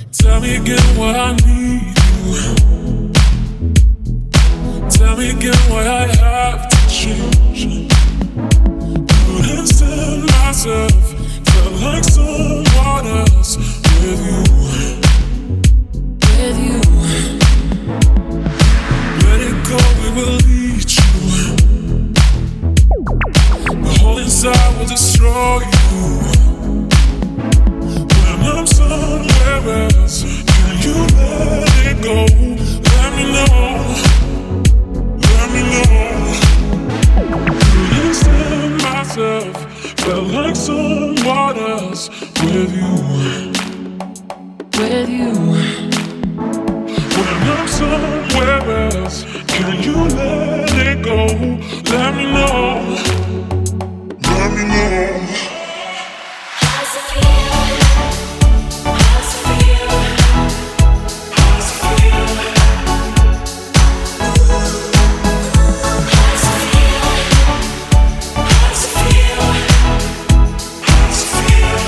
Tell me again why I need you. Tell me again why I have to change. Couldn't stand myself, felt like someone else with you. With you. Let it go, it will lead you. The hole inside will destroy you. When I'm somewhere else, can you let it go? Let me know. Let me know. Couldn't stand myself, felt like someone else with you. With you. When I'm somewhere else, can you let it go? Let me know. Let me know. How's it feel? How's it feel? How's it feel? How's it feel? How's it feel? How's it feel?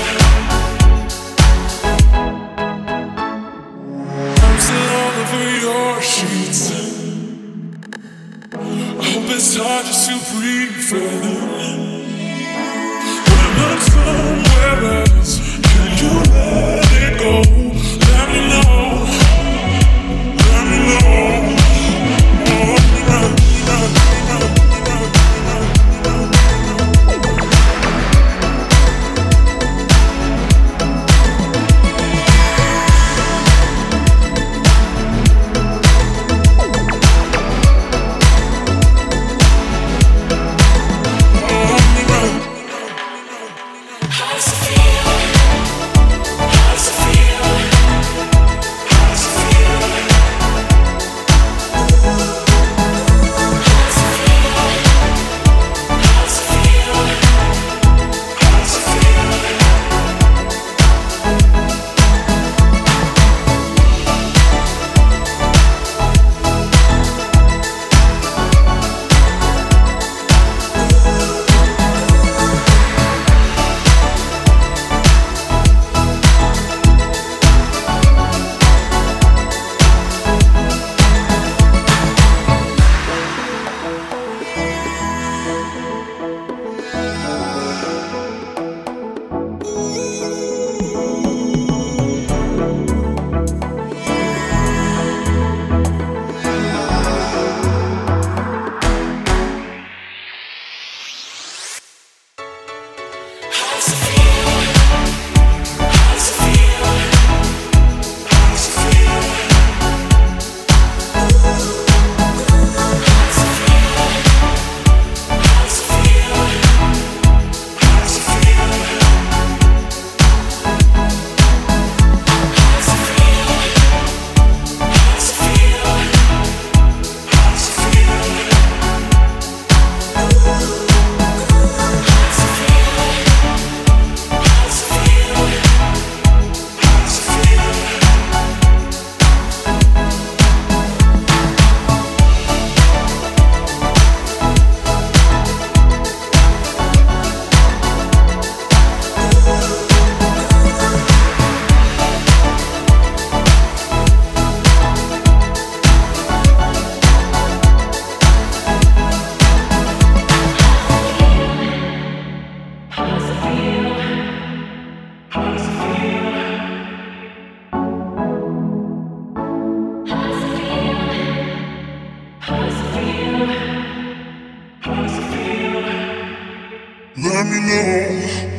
I'm still all over your sheets. I hope it's hard just to breathe in. When I'm somewhere else, can you let it go? Let me know. Let me know. How's it feel? How's it feel? How's it feel? How's it feel? How's it feel? How's it feel? How's it feel? How's it feel? How's it feel? How's it feel? How's it feel? How's it feel? How's it feel? How's it feel? How's it Let me know.